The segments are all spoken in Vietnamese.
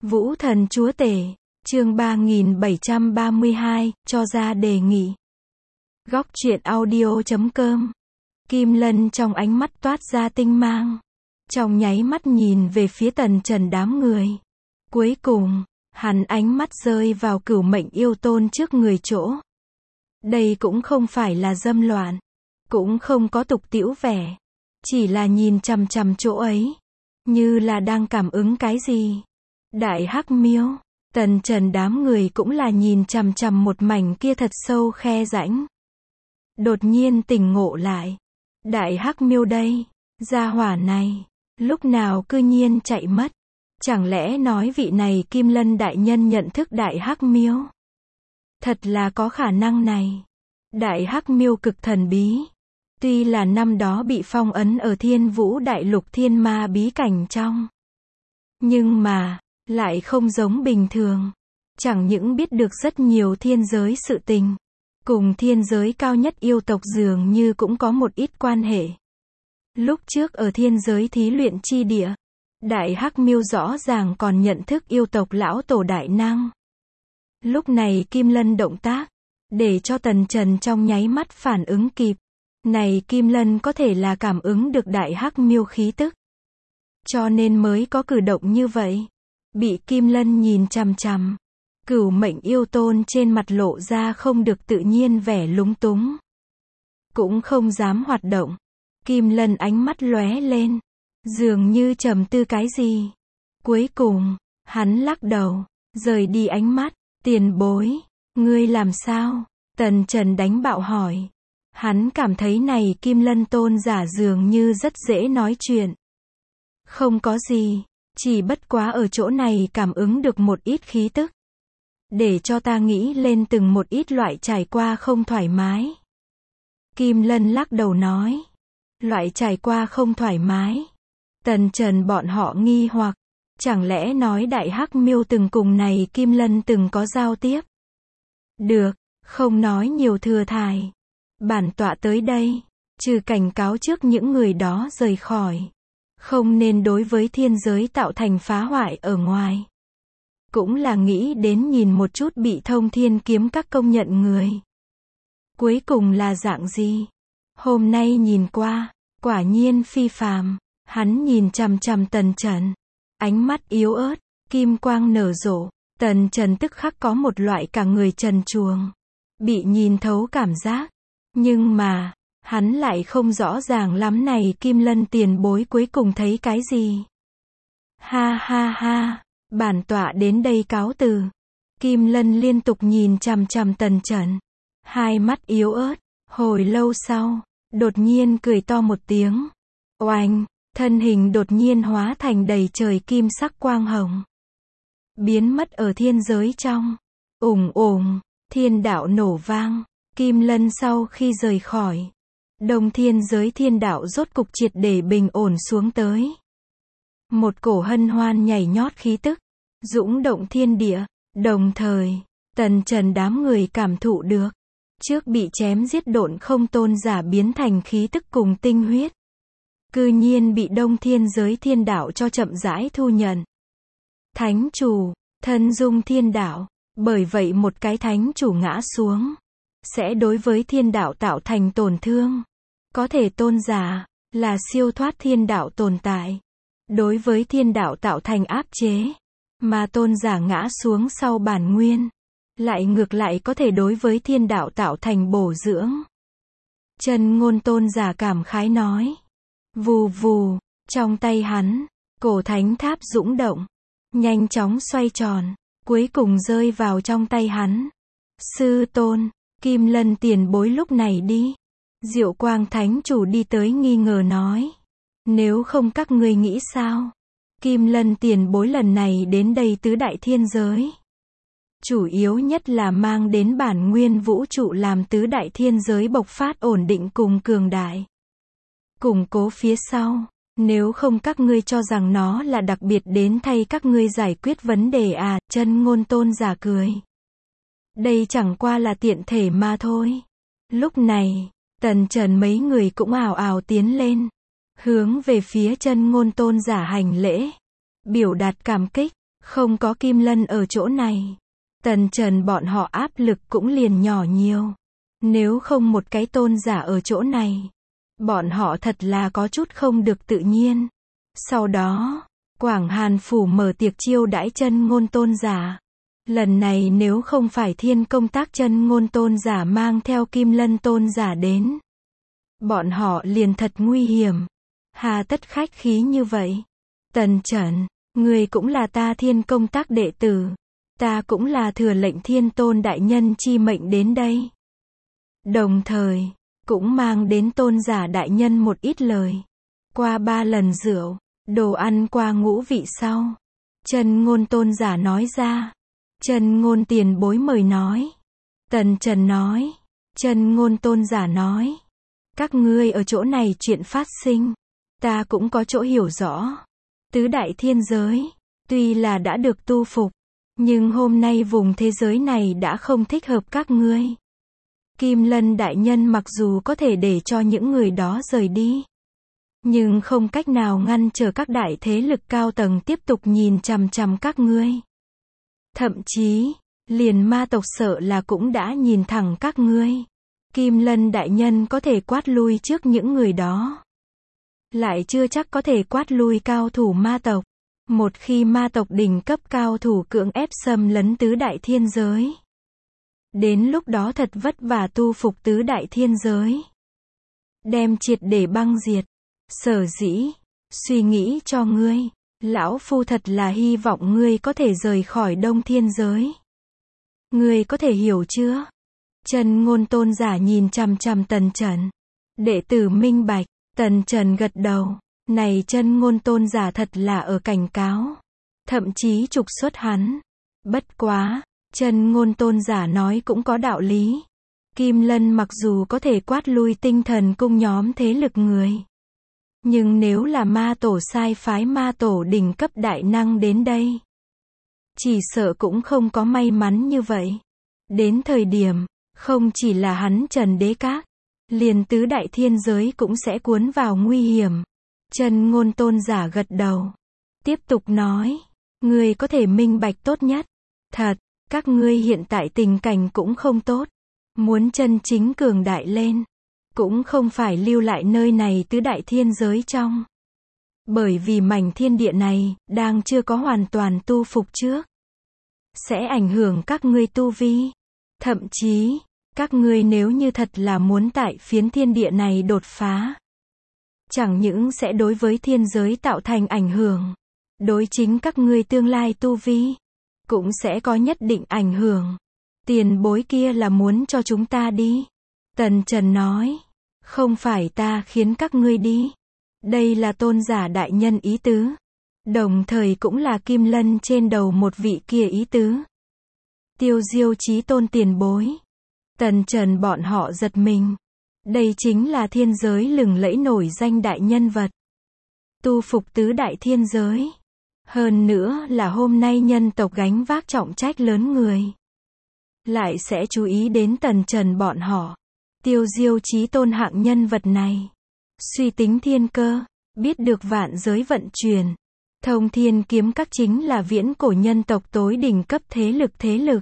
Vũ Thần Chúa Tể, chương 3732, cho ra đề nghị. Góc truyện audio.com. Kim Lân trong ánh mắt toát ra tinh mang. Trong nháy mắt nhìn về phía Tần Trần đám người. Cuối cùng, hắn ánh mắt rơi vào Cửu Mệnh Yêu Tôn trước người chỗ. Đây cũng không phải là dâm loạn, cũng không có tục tĩu vẻ, chỉ là nhìn chằm chằm chỗ ấy, như là đang cảm ứng cái gì. Đại Hắc Miêu, Tần Trần đám người cũng là nhìn chằm chằm một mảnh kia thật sâu khe rãnh. Đột nhiên tỉnh ngộ lại. Đại Hắc Miêu đây, gia hỏa này, lúc nào cư nhiên chạy mất. Chẳng lẽ nói vị này Kim Lân đại nhân nhận thức Đại Hắc Miêu? Thật là có khả năng này. Đại Hắc Miêu cực thần bí. Tuy là năm đó bị phong ấn ở Thiên Vũ Đại Lục Thiên Ma bí cảnh trong. Nhưng mà, lại không giống bình thường. Chẳng những biết được rất nhiều thiên giới sự tình. Cùng thiên giới cao nhất yêu tộc dường như cũng có một ít quan hệ. Lúc trước ở thiên giới thí luyện chi địa, Đại Hắc Miêu rõ ràng còn nhận thức yêu tộc lão tổ đại năng. Lúc này Kim Lân động tác, để cho Tần Trần trong nháy mắt phản ứng kịp. Này Kim Lân có thể là cảm ứng được Đại Hắc Miêu khí tức. Cho nên mới có cử động như vậy. Bị Kim Lân nhìn chằm chằm. Cửu Mệnh Yêu Tôn trên mặt lộ ra không được tự nhiên vẻ lúng túng. Cũng không dám hoạt động. Kim Lân ánh mắt lóe lên. Dường như trầm tư cái gì. Cuối cùng, hắn lắc đầu, rời đi ánh mắt. Tiền bối, ngươi làm sao? Tần Trần đánh bạo hỏi. Hắn cảm thấy này Kim Lân tôn giả dường như rất dễ nói chuyện. Không có gì, chỉ bất quá ở chỗ này cảm ứng được một ít khí tức. Để cho ta nghĩ lên từng một ít loại trải qua không thoải mái. Kim Lân lắc đầu nói. Loại trải qua không thoải mái. Tần Trần bọn họ nghi hoặc. Chẳng lẽ nói Đại Hắc Miêu từng cùng này Kim Lân từng có giao tiếp? Được, không nói nhiều thừa thải. Bản tọa tới đây, trừ cảnh cáo trước những người đó rời khỏi. Không nên đối với thiên giới tạo thành phá hoại ở ngoài. Cũng là nghĩ đến nhìn một chút bị Thông Thiên Kiếm các công nhận người. Cuối cùng là dạng gì? Hôm nay nhìn qua, quả nhiên phi phàm. Hắn nhìn chằm chằm Tần Trần. Ánh mắt yếu ớt, kim quang nở rộ. Tần Trần tức khắc có một loại cả người trần truồng. Bị nhìn thấu cảm giác. Nhưng mà, hắn lại không rõ ràng lắm này Kim Lân tiền bối cuối cùng thấy cái gì. Ha ha ha, bản tọa đến đây cáo từ. Kim Lân liên tục nhìn chằm chằm Tần Trần. Hai mắt yếu ớt, hồi lâu sau, đột nhiên cười to một tiếng. Oanh, thân hình đột nhiên hóa thành đầy trời kim sắc quang hồng. Biến mất ở thiên giới trong. Ùng ùng, thiên đạo nổ vang. Kim Lân sau khi rời khỏi, Đông thiên giới thiên đạo rốt cục triệt để bình ổn xuống tới. Một cổ hân hoan nhảy nhót khí tức, dũng động thiên địa, đồng thời, Tần Trần đám người cảm thụ được. Trước bị chém giết Độn Không tôn giả biến thành khí tức cùng tinh huyết. Cư nhiên bị Đông thiên giới thiên đạo cho chậm rãi thu nhận. Thánh chủ, thân dung thiên đạo, bởi vậy một cái thánh chủ ngã xuống. Sẽ đối với thiên đạo tạo thành tổn thương. Có thể tôn giả, là siêu thoát thiên đạo tồn tại. Đối với thiên đạo tạo thành áp chế. Mà tôn giả ngã xuống sau bản nguyên. Lại ngược lại có thể đối với thiên đạo tạo thành bổ dưỡng. Chân Ngôn tôn giả cảm khái nói. Vù vù, trong tay hắn, cổ thánh tháp dũng động. Nhanh chóng xoay tròn, cuối cùng rơi vào trong tay hắn. Sư tôn. Kim Lân tiền bối lúc này đi. Diệu Quang Thánh Chủ đi tới nghi ngờ nói. Nếu không các ngươi nghĩ sao? Kim Lân tiền bối lần này đến đây tứ đại thiên giới. Chủ yếu nhất là mang đến bản nguyên vũ trụ làm tứ đại thiên giới bộc phát ổn định cùng cường đại. Củng cố phía sau. Nếu không các ngươi cho rằng nó là đặc biệt đến thay các ngươi giải quyết vấn đề à, Chân Ngôn tôn giả cười. Đây chẳng qua là tiện thể mà thôi. Lúc này, Tần Trần mấy người cũng ào ào tiến lên. Hướng về phía Chân Ngôn tôn giả hành lễ. Biểu đạt cảm kích. Không có Kim Lân ở chỗ này, Tần Trần bọn họ áp lực cũng liền nhỏ nhiều. Nếu không một cái tôn giả ở chỗ này, bọn họ thật là có chút không được tự nhiên. Sau đó, Quảng Hàn Phủ mở tiệc chiêu đãi chân ngôn tôn giả. Lần này nếu không phải Thiên Công Tác chân ngôn tôn giả mang theo Kim Lân tôn giả đến, bọn họ liền thật nguy hiểm. Hà tất khách khí như vậy. Tần Trần, người cũng là ta Thiên Công Tác đệ tử. Ta cũng là thừa lệnh Thiên Tôn đại nhân chi mệnh đến đây. Đồng thời, cũng mang đến tôn giả đại nhân một ít lời. Qua 3 lần rượu, đồ ăn qua ngũ vị sau, chân ngôn tôn giả nói ra. Chân ngôn tiền bối mời nói. Tần Trần nói. Chân ngôn tôn giả nói. Các ngươi ở chỗ này chuyện phát sinh, ta cũng có chỗ hiểu rõ. Tứ đại thiên giới, tuy là đã được tu phục, nhưng hôm nay vùng thế giới này đã không thích hợp các ngươi. Kim Lân đại nhân mặc dù có thể để cho những người đó rời đi, nhưng không cách nào ngăn trở các đại thế lực cao tầng tiếp tục nhìn chằm chằm các ngươi. Thậm chí, liền ma tộc sợ là cũng đã nhìn thẳng các ngươi. Kim Lân đại nhân có thể quát lui trước những người đó, lại chưa chắc có thể quát lui cao thủ ma tộc. Một khi ma tộc đỉnh cấp cao thủ cưỡng ép xâm lấn tứ đại thiên giới, đến lúc đó thật vất vả tu phục tứ đại thiên giới, đem triệt để băng diệt. Sở dĩ, suy nghĩ cho ngươi, lão phu thật là hy vọng ngươi có thể rời khỏi Đông Thiên giới. Ngươi có thể hiểu chưa? Chân ngôn tôn giả nhìn chằm chằm Tần Trần. Đệ tử minh bạch. Tần Trần gật đầu. Này chân ngôn tôn giả thật là ở cảnh cáo, thậm chí trục xuất hắn. Bất quá, chân ngôn tôn giả nói cũng có đạo lý. Kim Lân mặc dù có thể quát lui tinh thần cung nhóm thế lực người, nhưng nếu là ma tổ sai phái ma tổ đỉnh cấp đại năng đến đây, chỉ sợ cũng không có may mắn như vậy. Đến thời điểm, không chỉ là hắn Trần Đế Các, liền tứ đại thiên giới cũng sẽ cuốn vào nguy hiểm. Chân ngôn tôn giả gật đầu, tiếp tục nói, ngươi có thể minh bạch tốt nhất. Thật, các ngươi hiện tại tình cảnh cũng không tốt. Muốn chân chính cường đại lên, cũng không phải lưu lại nơi này tứ đại thiên giới trong. Bởi vì mảnh thiên địa này, đang chưa có hoàn toàn tu phục trước, sẽ ảnh hưởng các ngươi tu vi. Thậm chí, các ngươi nếu như thật là muốn tại phiến thiên địa này đột phá, chẳng những sẽ đối với thiên giới tạo thành ảnh hưởng, đối chính các ngươi tương lai tu vi, cũng sẽ có nhất định ảnh hưởng. Tiền bối kia là muốn cho chúng ta đi. Tần Trần nói, không phải ta khiến các ngươi đi. Đây là tôn giả đại nhân ý tứ. Đồng thời cũng là Kim Lân trên đầu một vị kia ý tứ. Tiêu Diêu Chí Tôn tiền bối. Tần Trần bọn họ giật mình. Đây chính là thiên giới lừng lẫy nổi danh đại nhân vật. Tu phục tứ đại thiên giới. Hơn nữa là hôm nay nhân tộc gánh vác trọng trách lớn người, lại sẽ chú ý đến Tần Trần bọn họ. Tiêu Diêu Chí Tôn hạng nhân vật này, suy tính thiên cơ, biết được vạn giới vận chuyển, thông thiên kiếm các chính là viễn cổ nhân tộc tối đỉnh cấp thế lực.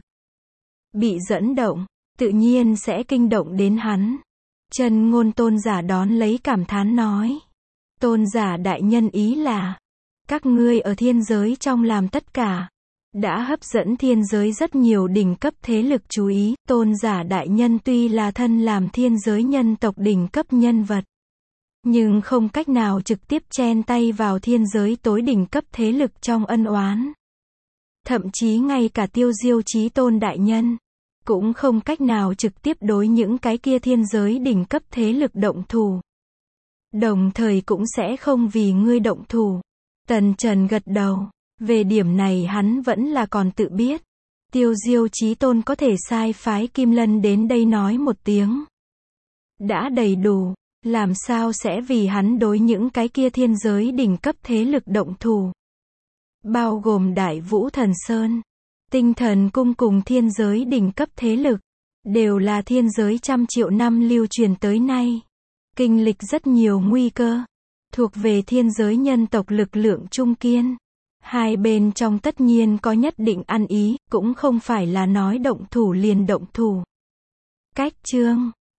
Bị dẫn động, tự nhiên sẽ kinh động đến hắn. Chân ngôn tôn giả đón lấy cảm thán nói. Tôn giả đại nhân ý là, các ngươi ở thiên giới trong làm tất cả, đã hấp dẫn thiên giới rất nhiều đỉnh cấp thế lực chú ý. Tôn giả đại nhân tuy là thân làm thiên giới nhân tộc đỉnh cấp nhân vật, nhưng không cách nào trực tiếp chen tay vào thiên giới tối đỉnh cấp thế lực trong ân oán. Thậm chí ngay cả Tiêu Diêu Chí Tôn đại nhân, cũng không cách nào trực tiếp đối những cái kia thiên giới đỉnh cấp thế lực động thủ. Đồng thời cũng sẽ không vì ngươi động thủ. Tần Trần gật đầu. Về điểm này hắn vẫn là còn tự biết. Tiêu Diêu Chí Tôn có thể sai phái Kim Lân đến đây nói một tiếng, đã đầy đủ. Làm sao sẽ vì hắn đối những cái kia thiên giới đỉnh cấp thế lực động thủ. Bao gồm Đại Vũ Thần Sơn, Tinh Thần Cung cùng thiên giới đỉnh cấp thế lực, đều là thiên giới trăm triệu năm lưu truyền tới nay, kinh lịch rất nhiều nguy cơ, thuộc về thiên giới nhân tộc lực lượng trung kiên. Hai bên trong tất nhiên có nhất định ăn ý, cũng không phải là nói động thủ liền động thủ. Cách chương